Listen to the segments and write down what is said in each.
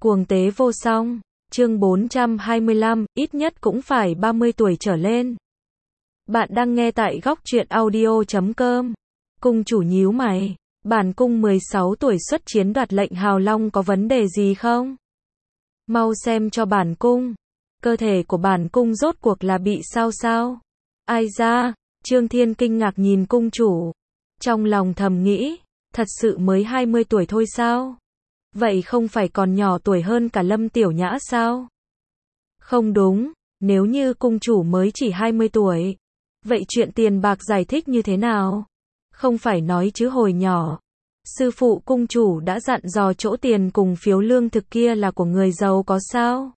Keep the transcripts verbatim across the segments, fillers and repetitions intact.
Cuồng tế vô song, chương bốn trăm hai mươi lăm, ít nhất cũng phải ba mươi tuổi trở lên. Bạn đang nghe tại góc truyện audio chấm com. Cung chủ nhíu mày, bản cung mười sáu tuổi xuất chiến đoạt lệnh Hào Long có vấn đề gì không? Mau xem cho bản cung, cơ thể của bản cung rốt cuộc là bị sao sao? Ai ra? Trương Thiên kinh ngạc nhìn cung chủ, trong lòng thầm nghĩ, thật sự mới hai mươi tuổi thôi sao? Vậy không phải còn nhỏ tuổi hơn cả Lâm Tiểu Nhã sao? Không đúng, nếu như cung chủ mới chỉ hai mươi tuổi, vậy chuyện tiền bạc giải thích như thế nào? Không phải nói chứ hồi nhỏ, sư phụ cung chủ đã dặn dò chỗ tiền cùng phiếu lương thực kia là của người giàu có sao?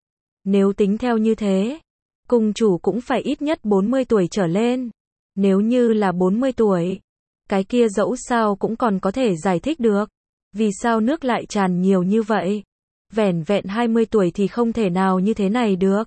Nếu tính theo như thế, cung chủ cũng phải ít nhất bốn mươi tuổi trở lên. Nếu như là bốn mươi tuổi, cái kia dẫu sao cũng còn có thể giải thích được. Vì sao nước lại tràn nhiều như vậy? Vẻn vẹn hai mươi tuổi thì không thể nào như thế này được.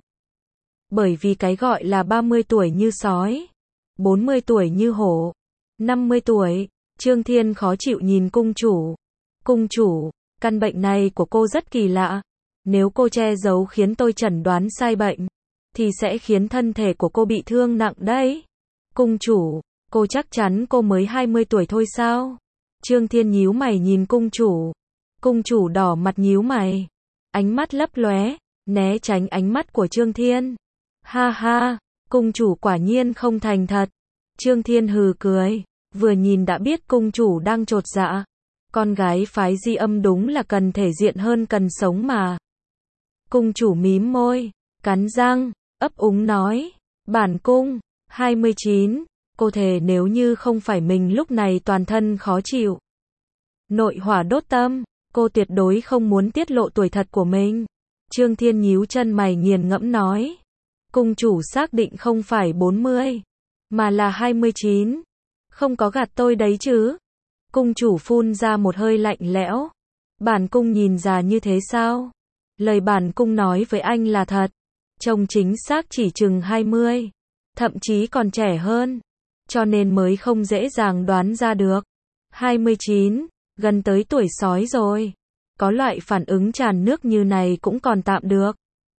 Bởi vì cái gọi là ba mươi tuổi như sói, bốn mươi tuổi như hổ, năm mươi tuổi, Trương Thiên khó chịu nhìn cung chủ. Cung chủ, căn bệnh này của cô rất kỳ lạ. Nếu cô che giấu khiến tôi chẩn đoán sai bệnh, thì sẽ khiến thân thể của cô bị thương nặng đấy. Cung chủ, cô chắc chắn cô mới hai mươi tuổi thôi sao? Trương Thiên nhíu mày nhìn cung chủ. Cung chủ đỏ mặt nhíu mày, ánh mắt lấp lóe, né tránh ánh mắt của Trương Thiên. Ha ha, cung chủ quả nhiên không thành thật. Trương Thiên hừ cười, vừa nhìn đã biết cung chủ đang chột dạ. Con gái phái Di Âm đúng là cần thể diện hơn cần sống mà. Cung chủ mím môi, cắn răng, ấp úng nói, bản cung, hai mươi chín, cô thề nếu như không phải mình lúc này toàn thân khó chịu, nội hỏa đốt tâm, cô tuyệt đối không muốn tiết lộ tuổi thật của mình. Trương Thiên nhíu chân mày nghiền ngẫm nói, cung chủ xác định không phải bốn mươi, mà là hai mươi chín, không có gạt tôi đấy chứ? Cung chủ phun ra một hơi lạnh lẽo, bản cung nhìn già như thế sao? Lời bản cung nói với anh là thật, trông chính xác chỉ chừng hai mươi, thậm chí còn trẻ hơn, cho nên mới không dễ dàng đoán ra được. hai mươi chín, gần tới tuổi sói rồi, có loại phản ứng tràn nước như này cũng còn tạm được.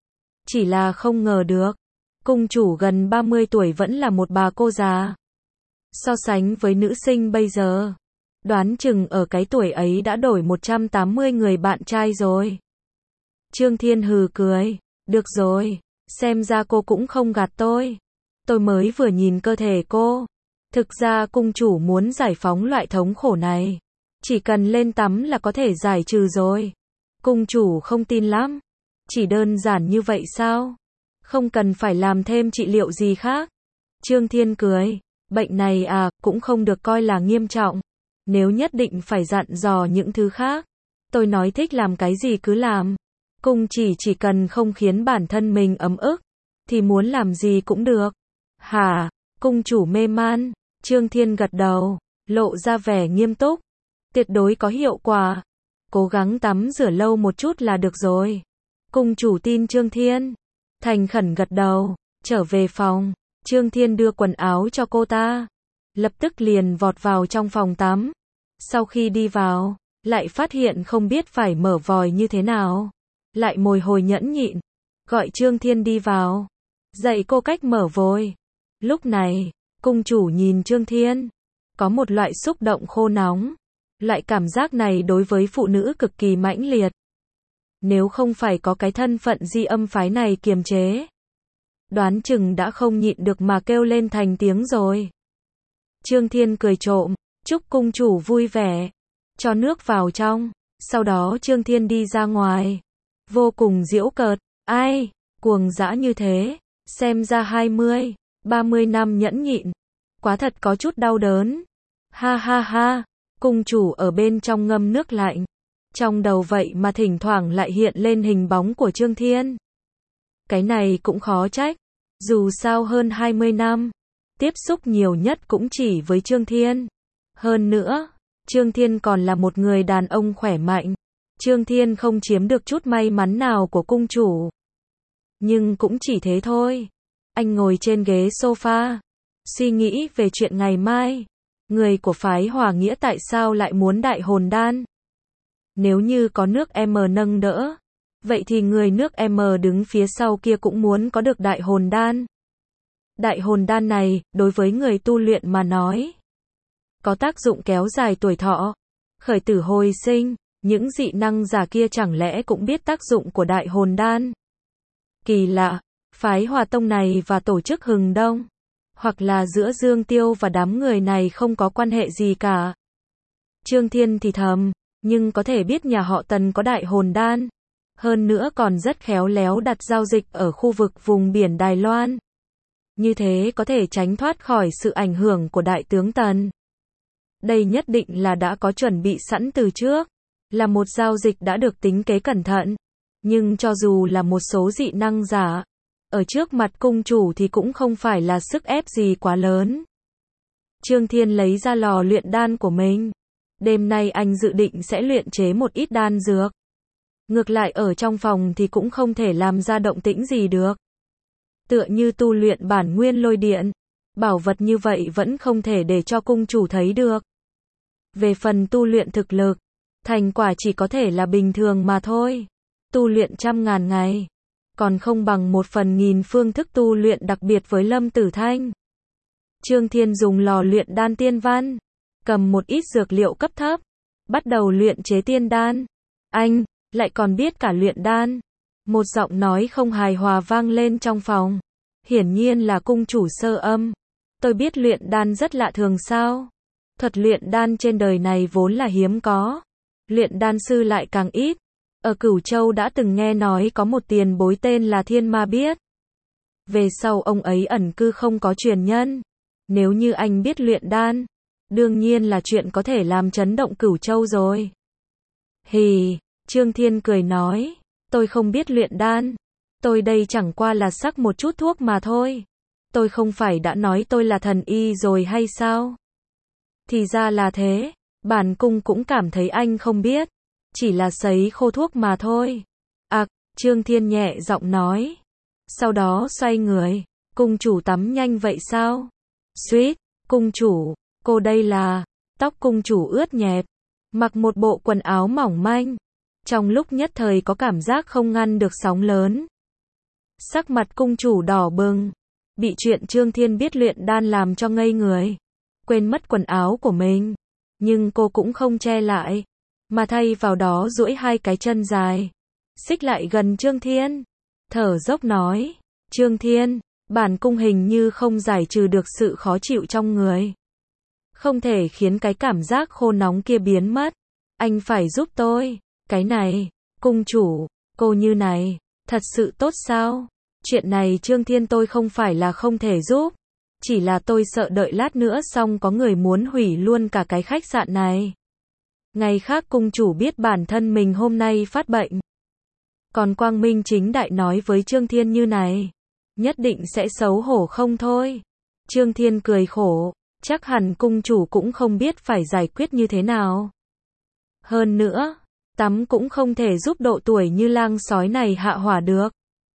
Chỉ là không ngờ được, cung chủ gần ba mươi tuổi vẫn là một bà cô già. So sánh với nữ sinh bây giờ, đoán chừng ở cái tuổi ấy đã đổi một trăm tám mươi người bạn trai rồi. Trương Thiên hừ cười, được rồi, xem ra cô cũng không gạt tôi. Tôi mới vừa nhìn cơ thể cô. Thực ra cung chủ muốn giải phóng loại thống khổ này, chỉ cần lên tắm là có thể giải trừ rồi. Cung chủ không tin lắm. Chỉ đơn giản như vậy sao? Không cần phải làm thêm trị liệu gì khác. Trương Thiên cười, bệnh này à, cũng không được coi là nghiêm trọng. Nếu nhất định phải dặn dò những thứ khác, tôi nói thích làm cái gì cứ làm. Cung chỉ chỉ cần không khiến bản thân mình ấm ức, thì muốn làm gì cũng được. Hả? Cung chủ mê man. Trương Thiên gật đầu, lộ ra vẻ nghiêm túc. Tuyệt đối có hiệu quả. Cố gắng tắm rửa lâu một chút là được rồi. Cung chủ tin Trương Thiên. Thành khẩn gật đầu, trở về phòng. Trương Thiên đưa quần áo cho cô ta. Lập tức liền vọt vào trong phòng tắm. Sau khi đi vào, lại phát hiện không biết phải mở vòi như thế nào. Lại mồi hồi nhẫn nhịn, gọi Trương Thiên đi vào, dạy cô cách mở vòi. Lúc này, cung chủ nhìn Trương Thiên, có một loại xúc động khô nóng. Loại cảm giác này đối với phụ nữ cực kỳ mãnh liệt. Nếu không phải có cái thân phận Di Âm phái này kiềm chế, đoán chừng đã không nhịn được mà kêu lên thành tiếng rồi. Trương Thiên cười trộm, chúc cung chủ vui vẻ, cho nước vào trong. Sau đó Trương Thiên đi ra ngoài, vô cùng giễu cợt, ai, cuồng dã như thế, xem ra hai mươi, ba mươi năm nhẫn nhịn, quá thật có chút đau đớn. Ha ha ha, cung chủ ở bên trong ngâm nước lạnh, trong đầu vậy mà thỉnh thoảng lại hiện lên hình bóng của Trương Thiên. Cái này cũng khó trách, dù sao hơn hai mươi năm, tiếp xúc nhiều nhất cũng chỉ với Trương Thiên. Hơn nữa, Trương Thiên còn là một người đàn ông khỏe mạnh. Trương Thiên không chiếm được chút may mắn nào của cung chủ. Nhưng cũng chỉ thế thôi. Anh ngồi trên ghế sofa, suy nghĩ về chuyện ngày mai. Người của phái Hòa Nghĩa tại sao lại muốn đại hồn đan? Nếu như có nước M nâng đỡ, Vậy thì người nước M đứng phía sau kia cũng muốn có được đại hồn đan. Đại hồn đan này, đối với người tu luyện mà nói, có tác dụng kéo dài tuổi thọ, khởi tử hồi sinh, những dị năng giả kia chẳng lẽ cũng biết tác dụng của đại hồn đan? Kỳ lạ, phái Hòa Tông này và tổ chức Hừng Đông, hoặc là giữa Dương Tiêu và đám người này không có quan hệ gì cả. Trương Thiên thì thầm, nhưng có thể biết nhà họ Tần có đại hồn đan, hơn nữa còn rất khéo léo đặt giao dịch ở khu vực vùng biển Đài Loan. Như thế có thể tránh thoát khỏi sự ảnh hưởng của đại tướng Tần. Đây nhất định là đã có chuẩn bị sẵn từ trước, là một giao dịch đã được tính kế cẩn thận. Nhưng cho dù là một số dị năng giả, ở trước mặt cung chủ thì cũng không phải là sức ép gì quá lớn. Trương Thiên lấy ra lò luyện đan của mình. Đêm nay anh dự định sẽ luyện chế một ít đan dược. Ngược lại ở trong phòng thì cũng không thể làm ra động tĩnh gì được. Tựa như tu luyện bản nguyên lôi điện, bảo vật như vậy vẫn không thể để cho cung chủ thấy được. Về phần tu luyện thực lực, thành quả chỉ có thể là bình thường mà thôi. Tu luyện trăm ngàn ngày, còn không bằng một phần nghìn phương thức tu luyện đặc biệt với Lâm Tử Thanh. Trương Thiên dùng lò luyện đan tiên văn, cầm một ít dược liệu cấp thấp, bắt đầu luyện chế tiên đan. Anh, lại còn biết cả luyện đan. Một giọng nói không hài hòa vang lên trong phòng. Hiển nhiên là cung chủ Sơ Âm. Tôi biết luyện đan rất lạ thường sao? Thuật luyện đan trên đời này vốn là hiếm có. Luyện đan sư lại càng ít. Ở Cửu Châu đã từng nghe nói có một tiền bối tên là Thiên Ma Biết. Về sau ông ấy ẩn cư không có truyền nhân. Nếu như anh biết luyện đan, đương nhiên là chuyện có thể làm chấn động Cửu Châu rồi. Hì, Trương Thiên cười nói, tôi không biết luyện đan. Tôi đây chẳng qua là sắc một chút thuốc mà thôi. Tôi không phải đã nói tôi là thần y rồi hay sao? Thì ra là thế, bản cung cũng cảm thấy anh không biết. Chỉ là sấy khô thuốc mà thôi. À, Trương Thiên nhẹ giọng nói. Sau đó xoay người, cung chủ tắm nhanh vậy sao? Suýt, cung chủ, cô đây là, tóc cung chủ ướt nhẹp, mặc một bộ quần áo mỏng manh. Trong lúc nhất thời có cảm giác không ngăn được sóng lớn. Sắc mặt cung chủ đỏ bừng, bị chuyện Trương Thiên biết luyện đan làm cho ngây người, quên mất quần áo của mình. Nhưng cô cũng không che lại, mà thay vào đó duỗi hai cái chân dài, xích lại gần Trương Thiên, thở dốc nói, Trương Thiên, bản cung hình như không giải trừ được sự khó chịu trong người. Không thể khiến cái cảm giác khô nóng kia biến mất. Anh phải giúp tôi. Cái này, cung chủ, cô như này, thật sự tốt sao? Chuyện này Trương Thiên tôi không phải là không thể giúp. Chỉ là tôi sợ đợi lát nữa xong có người muốn hủy luôn cả cái khách sạn này. Ngày khác cung chủ biết bản thân mình hôm nay phát bệnh. Còn quang minh chính đại nói với Trương Thiên như này, nhất định sẽ xấu hổ không thôi. Trương Thiên cười khổ, chắc hẳn cung chủ cũng không biết phải giải quyết như thế nào. Hơn nữa, tắm cũng không thể giúp độ tuổi như lang sói này hạ hỏa được.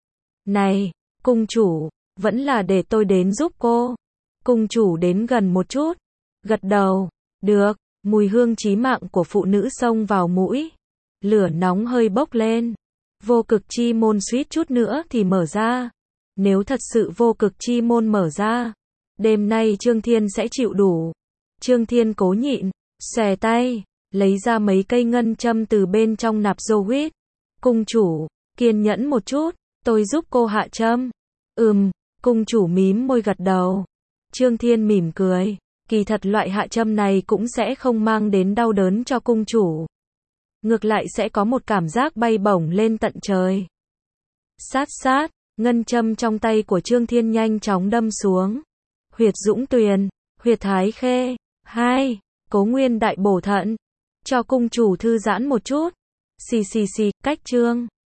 Này, cung chủ, vẫn là để tôi đến giúp cô. Cung chủ đến gần một chút, gật đầu, được, mùi hương chí mạng của phụ nữ xông vào mũi. Lửa nóng hơi bốc lên. Vô cực chi môn suýt chút nữa thì mở ra. Nếu thật sự vô cực chi môn mở ra, đêm nay Trương Thiên sẽ chịu đủ. Trương Thiên cố nhịn, xòe tay, lấy ra mấy cây ngân châm từ bên trong nạp dô huyết. Cung chủ, kiên nhẫn một chút, tôi giúp cô hạ châm. Ừm, cung chủ mím môi gật đầu. Trương Thiên mỉm cười, kỳ thật loại hạ châm này cũng sẽ không mang đến đau đớn cho cung chủ. Ngược lại sẽ có một cảm giác bay bổng lên tận trời. Sát sát, ngân châm trong tay của Trương Thiên nhanh chóng đâm xuống. Huyệt Dũng Tuyền, huyệt Thái Khê, hai, Cố Nguyên Đại Bổ Thận. Cho cung chủ thư giãn một chút. Xì xì xì, cách chương.